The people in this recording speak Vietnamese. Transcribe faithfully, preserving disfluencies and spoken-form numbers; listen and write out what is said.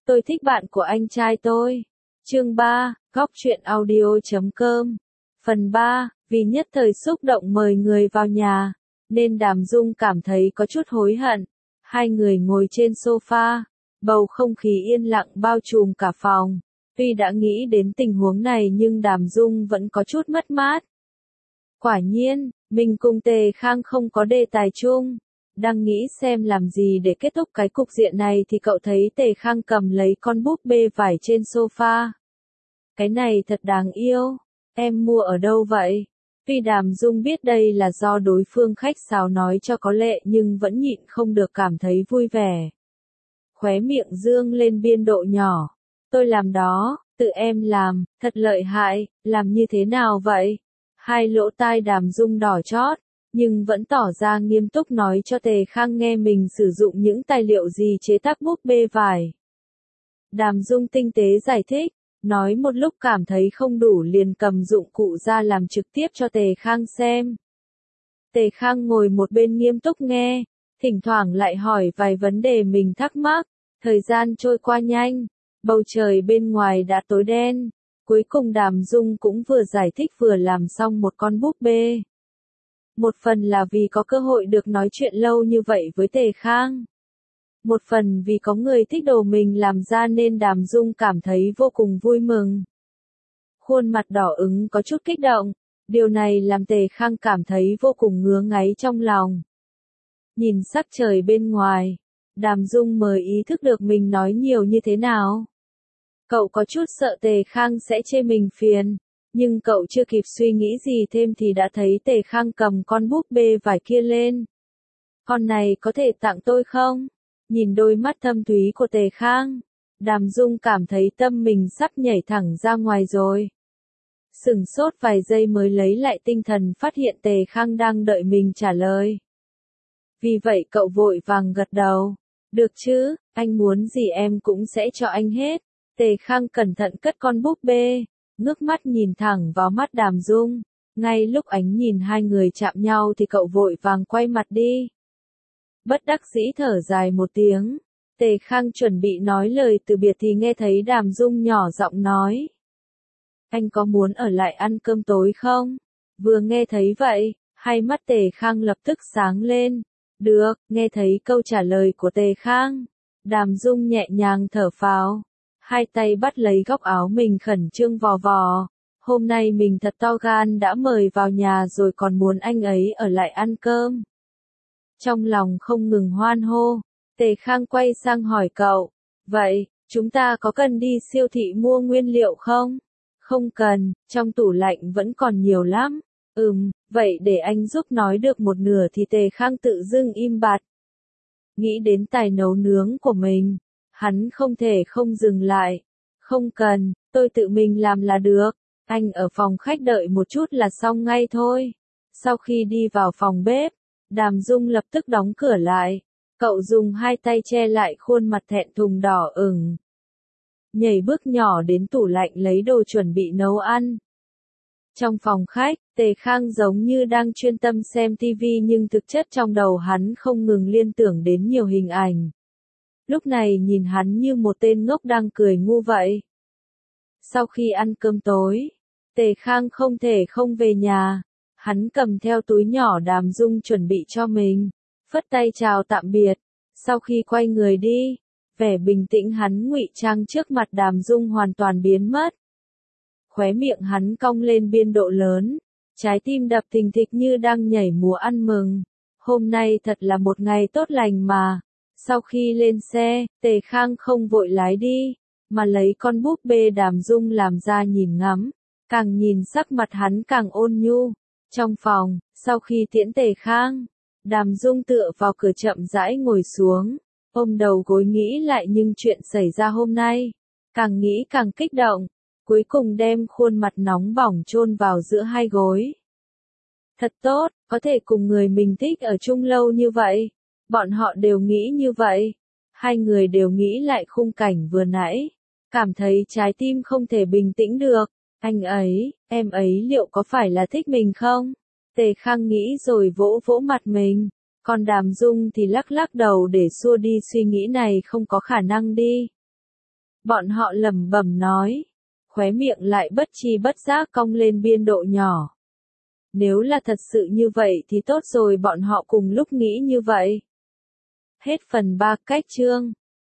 Tôi thích bạn của anh trai tôi. Chương ba, góc truyện audio chấm com. Phần ba, vì nhất thời xúc động mời người vào nhà, nên Đàm Dung cảm thấy có chút hối hận. Hai người ngồi trên sofa, bầu không khí yên lặng bao trùm cả phòng. Tuy đã nghĩ đến tình huống này nhưng Đàm Dung vẫn có chút mất mát. Quả nhiên, mình cùng Tề Khang không có đề tài chung. Đang nghĩ xem làm gì để kết thúc cái cục diện này thì cậu thấy Tề Khang cầm lấy con búp bê vải trên sofa. Cái này thật đáng yêu. Em mua ở đâu vậy? Tuy Đàm Dung biết đây là do đối phương khách sáo nói cho có lệ nhưng vẫn nhịn không được cảm thấy vui vẻ. Khóe miệng dương lên biên độ nhỏ. Tôi làm đó, tự em làm, thật lợi hại, làm như thế nào vậy? Hai lỗ tai Đàm Dung đỏ chót, nhưng vẫn tỏ ra nghiêm túc nói cho Tề Khang nghe mình sử dụng những tài liệu gì chế tác búp bê vải. Đàm Dung tinh tế giải thích, nói một lúc cảm thấy không đủ liền cầm dụng cụ ra làm trực tiếp cho Tề Khang xem. Tề Khang ngồi một bên nghiêm túc nghe, thỉnh thoảng lại hỏi vài vấn đề mình thắc mắc. Thời gian trôi qua nhanh, bầu trời bên ngoài đã tối đen, cuối cùng Đàm Dung cũng vừa giải thích vừa làm xong một con búp bê. Một phần là vì có cơ hội được nói chuyện lâu như vậy với Tề Khang. Một phần vì có người thích đồ mình làm ra nên Đàm Dung cảm thấy vô cùng vui mừng. Khuôn mặt đỏ ửng có chút kích động, điều này làm Tề Khang cảm thấy vô cùng ngứa ngáy trong lòng. Nhìn sắc trời bên ngoài, Đàm Dung mới ý thức được mình nói nhiều như thế nào. Cậu có chút sợ Tề Khang sẽ chê mình phiền, nhưng cậu chưa kịp suy nghĩ gì thêm thì đã thấy Tề Khang cầm con búp bê vải kia lên. Con này có thể tặng tôi không? Nhìn đôi mắt thâm thúy của Tề Khang, Đàm Dung cảm thấy tâm mình sắp nhảy thẳng ra ngoài rồi. Sửng sốt vài giây mới lấy lại tinh thần phát hiện Tề Khang đang đợi mình trả lời. Vì vậy cậu vội vàng gật đầu. Được chứ, anh muốn gì em cũng sẽ cho anh hết. Tề Khang cẩn thận cất con búp bê, ngước mắt nhìn thẳng vào mắt Đàm Dung. Ngay lúc ánh nhìn hai người chạm nhau thì cậu vội vàng quay mặt đi. Bất đắc dĩ thở dài một tiếng, Tề Khang chuẩn bị nói lời từ biệt thì nghe thấy Đàm Dung nhỏ giọng nói. Anh có muốn ở lại ăn cơm tối không? Vừa nghe thấy vậy, hai mắt Tề Khang lập tức sáng lên. Được, nghe thấy câu trả lời của Tề Khang. Đàm Dung nhẹ nhàng thở phào, hai tay bắt lấy góc áo mình khẩn trương vò vò. Hôm nay mình thật to gan đã mời vào nhà rồi còn muốn anh ấy ở lại ăn cơm. Trong lòng không ngừng hoan hô, Tề Khang quay sang hỏi cậu, vậy, chúng ta có cần đi siêu thị mua nguyên liệu không? Không cần, trong tủ lạnh vẫn còn nhiều lắm. Ừm, vậy để anh giúp nói được một nửa thì Tề Khang tự dưng im bặt. Nghĩ đến tài nấu nướng của mình, hắn không thể không dừng lại. Không cần, tôi tự mình làm là được, anh ở phòng khách đợi một chút là xong ngay thôi. Sau khi đi vào phòng bếp, Đàm Dung lập tức đóng cửa lại, cậu dùng hai tay che lại khuôn mặt thẹn thùng đỏ ửng. Nhảy bước nhỏ đến tủ lạnh lấy đồ chuẩn bị nấu ăn. Trong phòng khách, Tề Khang giống như đang chuyên tâm xem tivi nhưng thực chất trong đầu hắn không ngừng liên tưởng đến nhiều hình ảnh. Lúc này nhìn hắn như một tên ngốc đang cười ngu vậy. Sau khi ăn cơm tối, Tề Khang không thể không về nhà. Hắn cầm theo túi nhỏ Đàm Dung chuẩn bị cho mình, phất tay chào tạm biệt. Sau khi quay người đi, vẻ bình tĩnh hắn ngụy trang trước mặt Đàm Dung hoàn toàn biến mất. Khóe miệng hắn cong lên biên độ lớn, trái tim đập thình thịch như đang nhảy múa ăn mừng. Hôm nay thật là một ngày tốt lành mà. Sau khi lên xe, Tề Khang không vội lái đi, mà lấy con búp bê Đàm Dung làm ra nhìn ngắm. Càng nhìn sắc mặt hắn càng ôn nhu. Trong phòng, sau khi tiễn Tề Khang, Đàm Dung tựa vào cửa chậm rãi ngồi xuống, ôm đầu gối nghĩ lại những chuyện xảy ra hôm nay. Càng nghĩ càng kích động, cuối cùng đem khuôn mặt nóng bỏng chôn vào giữa hai gối. Thật tốt, có thể cùng người mình thích ở chung lâu như vậy. Bọn họ đều nghĩ như vậy. Hai người đều nghĩ lại khung cảnh vừa nãy. Cảm thấy trái tim không thể bình tĩnh được. Anh ấy, em ấy liệu có phải là thích mình không? Tề Khang nghĩ rồi vỗ vỗ mặt mình. Còn Đàm Dung thì lắc lắc đầu để xua đi suy nghĩ này không có khả năng đi. Bọn họ lẩm bẩm nói. Khóe miệng lại bất tri bất giác cong lên biên độ nhỏ. Nếu là thật sự như vậy thì tốt rồi, bọn họ cùng lúc nghĩ như vậy. Hết phần ba. Cách chương.